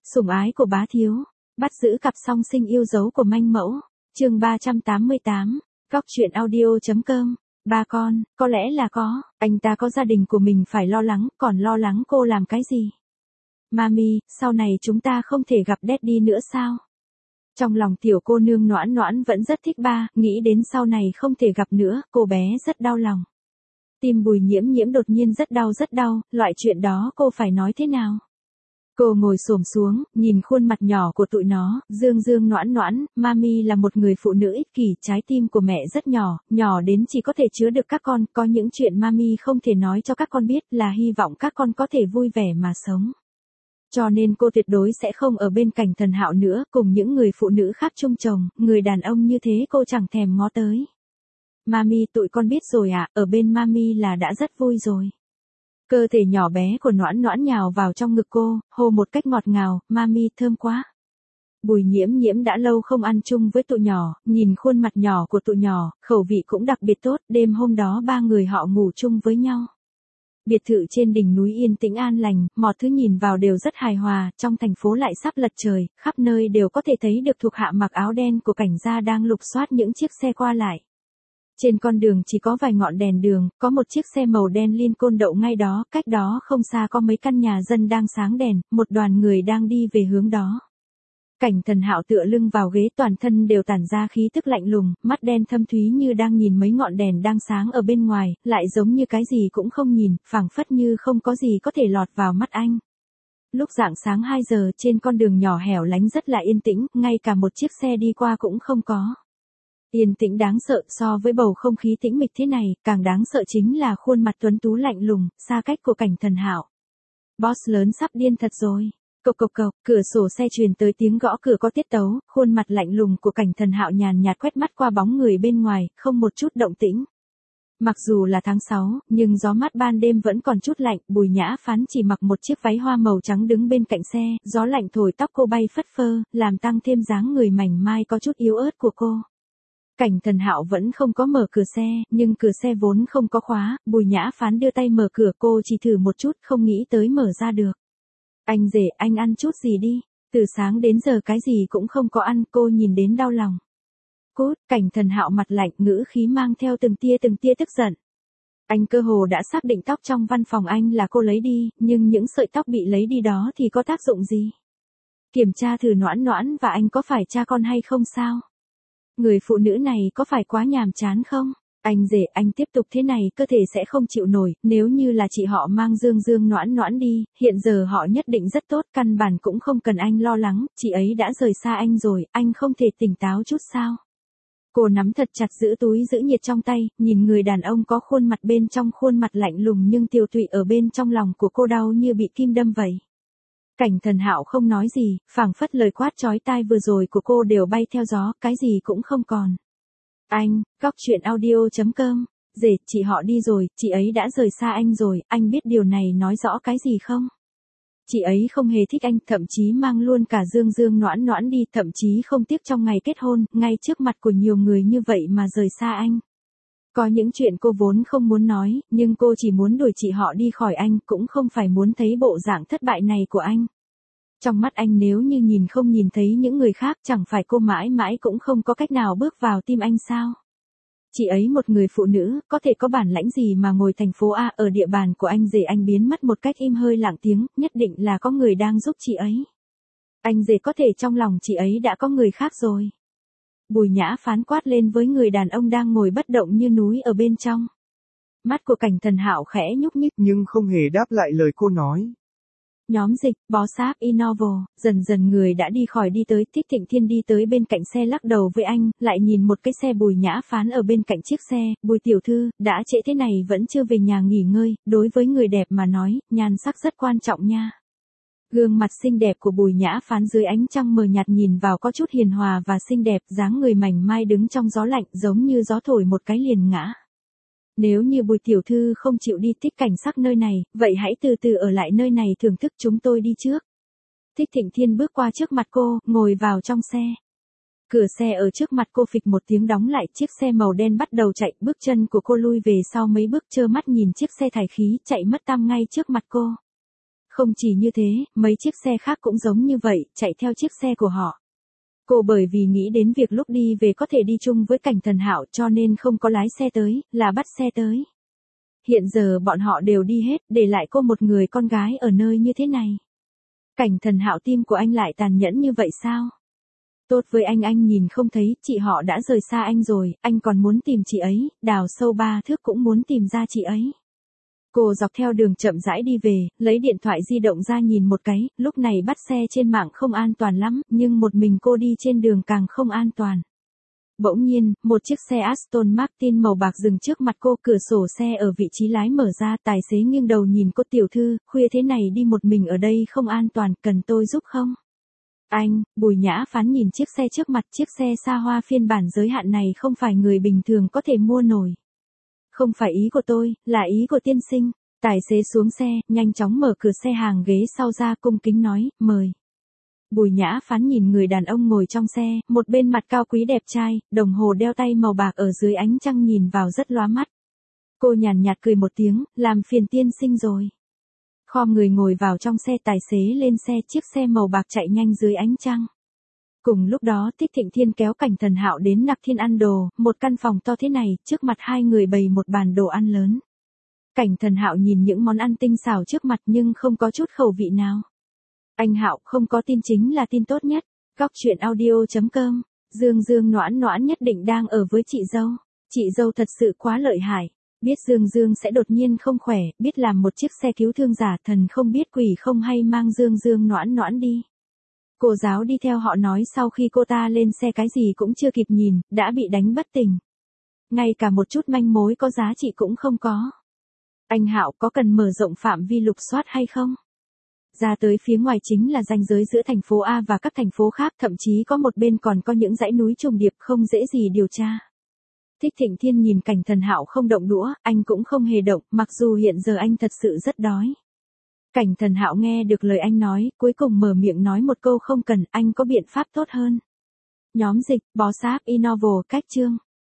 Sủng ái của bá thiếu, bắt giữ cặp song sinh yêu dấu của manh mẫu, chương 388, góc truyện audio.com, ba con, có lẽ là có, anh ta có gia đình của mình phải lo lắng, còn lo lắng cô làm cái gì? Mami, sau này chúng ta không thể gặp Daddy nữa sao? Trong lòng tiểu cô nương Noãn Noãn vẫn rất thích ba, nghĩ đến sau này không thể gặp nữa, cô bé rất đau lòng. Tim Bùi Nhiễm Nhiễm đột nhiên rất đau, loại chuyện đó cô phải nói thế nào? Cô ngồi xổm xuống, nhìn khuôn mặt nhỏ của tụi nó, Dương Noãn Noãn, Mami là một người phụ nữ ích kỷ, trái tim của mẹ rất nhỏ, nhỏ đến chỉ có thể chứa được các con, có những chuyện Mami không thể nói cho các con biết là hy vọng các con có thể vui vẻ mà sống. Cho nên cô tuyệt đối sẽ không ở bên cạnh Thần Hạo nữa, cùng những người phụ nữ khác chung chồng, người đàn ông như thế cô chẳng thèm ngó tới. Mami, tụi con biết rồi ạ, ở bên Mami là đã rất vui rồi. Cơ thể nhỏ bé của Noãn Noãn nhào vào trong ngực cô, hô một cách ngọt ngào, Mami thơm quá. Bùi Nhiễm Nhiễm đã lâu không ăn chung với tụi nhỏ, nhìn khuôn mặt nhỏ của tụi nhỏ, khẩu vị cũng đặc biệt tốt, đêm hôm đó ba người họ ngủ chung với nhau. Biệt thự trên đỉnh núi yên tĩnh an lành, mọi thứ nhìn vào đều rất hài hòa, trong thành phố lại sắp lật trời, khắp nơi đều có thể thấy được thuộc hạ mặc áo đen của cảnh gia đang lục soát những chiếc xe qua lại. Trên con đường chỉ có vài ngọn đèn đường, có một chiếc xe màu đen Lincoln đậu ngay đó, cách đó không xa có mấy căn nhà dân đang sáng đèn, một đoàn người đang đi về hướng đó. Cảnh Thần Hạo tựa lưng vào ghế, toàn thân đều tản ra khí tức lạnh lùng, mắt đen thâm thúy như đang nhìn mấy ngọn đèn đang sáng ở bên ngoài, lại giống như cái gì cũng không nhìn, phảng phất như không có gì có thể lọt vào mắt anh. Lúc rạng sáng 2 giờ, trên con đường nhỏ hẻo lánh rất là yên tĩnh, ngay cả một chiếc xe đi qua cũng không có. Yên tĩnh đáng sợ, so với bầu không khí tĩnh mịch thế này, càng đáng sợ chính là khuôn mặt tuấn tú lạnh lùng, xa cách của Cảnh Thần Hạo. Boss lớn sắp điên thật rồi. Cộc cộc cộc, cửa sổ xe truyền tới tiếng gõ cửa có tiết tấu, khuôn mặt lạnh lùng của Cảnh Thần Hạo nhàn nhạt quét mắt qua bóng người bên ngoài, không một chút động tĩnh. Mặc dù là tháng 6, nhưng gió mát ban đêm vẫn còn chút lạnh, Bùi Nhã Phán chỉ mặc một chiếc váy hoa màu trắng đứng bên cạnh xe, gió lạnh thổi tóc cô bay phất phơ, làm tăng thêm dáng người mảnh mai có chút yếu ớt của cô. Cảnh Thần Hạo vẫn không có mở cửa xe, nhưng cửa xe vốn không có khóa, Bùi Nhã Phán đưa tay mở cửa, cô chỉ thử một chút không nghĩ tới mở ra được. Anh rể, anh ăn chút gì đi, từ sáng đến giờ cái gì cũng không có ăn, cô nhìn đến đau lòng. Cút, Cảnh Thần Hạo mặt lạnh, ngữ khí mang theo từng tia tức giận. Anh cơ hồ đã xác định tóc trong văn phòng anh là cô lấy đi, nhưng những sợi tóc bị lấy đi đó thì có tác dụng gì? Kiểm tra thử Noãn Noãn và anh có phải cha con hay không sao? Người phụ nữ này có phải quá nhàm chán không? Anh rể, anh tiếp tục thế này cơ thể sẽ không chịu nổi, nếu như là chị họ mang Dương Noãn Noãn đi, hiện giờ họ nhất định rất tốt, căn bản cũng không cần anh lo lắng, chị ấy đã rời xa anh rồi, anh không thể tỉnh táo chút sao? Cô nắm thật chặt giữ túi giữ nhiệt trong tay, nhìn người đàn ông có khuôn mặt bên trong khuôn mặt lạnh lùng nhưng tiều tụy ở bên trong lòng của cô đau như bị kim đâm vậy. Cảnh Thần Hạo không nói gì, phảng phất lời quát chói tai vừa rồi của cô đều bay theo gió, cái gì cũng không còn. Anh, góc truyện audio.com, rể, chị họ đi rồi, chị ấy đã rời xa anh rồi, anh biết điều này nói rõ cái gì không? Chị ấy không hề thích anh, thậm chí mang luôn cả Dương Noãn Noãn đi, thậm chí không tiếc trong ngày kết hôn, ngay trước mặt của nhiều người như vậy mà rời xa anh. Có những chuyện cô vốn không muốn nói, nhưng cô chỉ muốn đuổi chị họ đi khỏi anh, cũng không phải muốn thấy bộ dạng thất bại này của anh. Trong mắt anh nếu như nhìn không nhìn thấy những người khác, chẳng phải cô mãi mãi cũng không có cách nào bước vào tim anh sao? Chị ấy một người phụ nữ, có thể có bản lãnh gì mà ngồi thành phố A ở địa bàn của anh rể anh biến mất một cách im hơi lặng tiếng, nhất định là có người đang giúp chị ấy. Anh rể có thể trong lòng chị ấy đã có người khác rồi. Bùi Nhã Phán quát lên với người đàn ông đang ngồi bất động như núi ở bên trong. Mắt của Cảnh Thần Hạo khẽ nhúc nhích nhưng không hề đáp lại lời cô nói. Nhóm dịch, Boss App Innovo, dần người đã đi khỏi đi tới, Thích Thịnh Thiên đi tới bên cạnh xe lắc đầu với anh, lại nhìn một cái xe Bùi Nhã Phán ở bên cạnh chiếc xe, Bùi tiểu thư, đã trễ thế này vẫn chưa về nhà nghỉ ngơi, đối với người đẹp mà nói, nhan sắc rất quan trọng nha. Gương mặt xinh đẹp của Bùi Nhã Phán dưới ánh trăng mờ nhạt nhìn vào có chút hiền hòa và xinh đẹp, dáng người mảnh mai đứng trong gió lạnh giống như gió thổi một cái liền ngã. Nếu như Bùi tiểu thư không chịu đi thích cảnh sắc nơi này, vậy hãy từ từ ở lại nơi này thưởng thức, chúng tôi đi trước. Thích Thịnh Thiên bước qua trước mặt cô, ngồi vào trong xe. Cửa xe ở trước mặt cô phịch một tiếng đóng lại, chiếc xe màu đen bắt đầu chạy, bước chân của cô lui về sau mấy bước, trơ mắt nhìn chiếc xe thải khí chạy mất tăm ngay trước mặt cô. Không chỉ như thế, mấy chiếc xe khác cũng giống như vậy, chạy theo chiếc xe của họ. Cô bởi vì nghĩ đến việc lúc đi về có thể đi chung với Cảnh Thần Hạo cho nên không có lái xe tới, là bắt xe tới. Hiện giờ bọn họ đều đi hết, để lại cô một người con gái ở nơi như thế này. Cảnh Thần Hạo, tim của anh lại tàn nhẫn như vậy sao? Tốt với anh nhìn không thấy, chị họ đã rời xa anh rồi, anh còn muốn tìm chị ấy, đào sâu 3 thước cũng muốn tìm ra chị ấy. Cô dọc theo đường chậm rãi đi về, lấy điện thoại di động ra nhìn một cái, lúc này bắt xe trên mạng không an toàn lắm, nhưng một mình cô đi trên đường càng không an toàn. Bỗng nhiên, một chiếc xe Aston Martin màu bạc dừng trước mặt cô, cửa sổ xe ở vị trí lái mở ra, tài xế nghiêng đầu nhìn cô, tiểu thư, khuya thế này đi một mình ở đây không an toàn, cần tôi giúp không? Anh, Bùi Nhã Phán nhìn chiếc xe trước mặt, chiếc xe xa hoa phiên bản giới hạn này không phải người bình thường có thể mua nổi. Không phải ý của tôi, là ý của tiên sinh. Tài xế xuống xe, nhanh chóng mở cửa xe hàng ghế sau ra, cung kính nói, mời. Bùi Nhã Phán nhìn người đàn ông ngồi trong xe, một bên mặt cao quý đẹp trai, đồng hồ đeo tay màu bạc ở dưới ánh trăng nhìn vào rất lóa mắt. Cô nhàn nhạt cười một tiếng, làm phiền tiên sinh rồi. Khom người ngồi vào trong xe, tài xế lên xe, chiếc xe màu bạc chạy nhanh dưới ánh trăng. Cùng lúc đó Thích Thịnh Thiên kéo Cảnh Thần Hạo đến Nặc Thiên ăn đồ, một căn phòng to thế này, trước mặt hai người bày một bàn đồ ăn lớn. Cảnh Thần Hạo nhìn những món ăn tinh xảo trước mặt nhưng không có chút khẩu vị nào. Anh Hạo, không có tin chính là tin tốt nhất. Góc truyện audio.com, Dương Dương Noãn Noãn nhất định đang ở với chị dâu. Chị dâu thật sự quá lợi hại. Biết Dương Dương sẽ đột nhiên không khỏe, biết làm một chiếc xe cứu thương giả, thần không biết quỷ không hay mang Dương Dương Noãn Noãn đi. Cô giáo đi theo họ nói sau khi cô ta lên xe cái gì cũng chưa kịp nhìn, đã bị đánh bất tỉnh. Ngay cả một chút manh mối có giá trị cũng không có. Anh Hạo, có cần mở rộng phạm vi lục soát hay không? Ra tới phía ngoài chính là ranh giới giữa thành phố A và các thành phố khác, thậm chí có một bên còn có những dãy núi trùng điệp, không dễ gì điều tra. Thích Thịnh Thiên nhìn Cảnh Thần Hạo không động đũa, anh cũng không hề động, mặc dù hiện giờ anh thật sự rất đói. Cảnh Thần Hạo nghe được lời anh nói, cuối cùng mở miệng nói một câu, không cần, anh có biện pháp tốt hơn. Nhóm dịch, bó sáp Innovo, cách chương.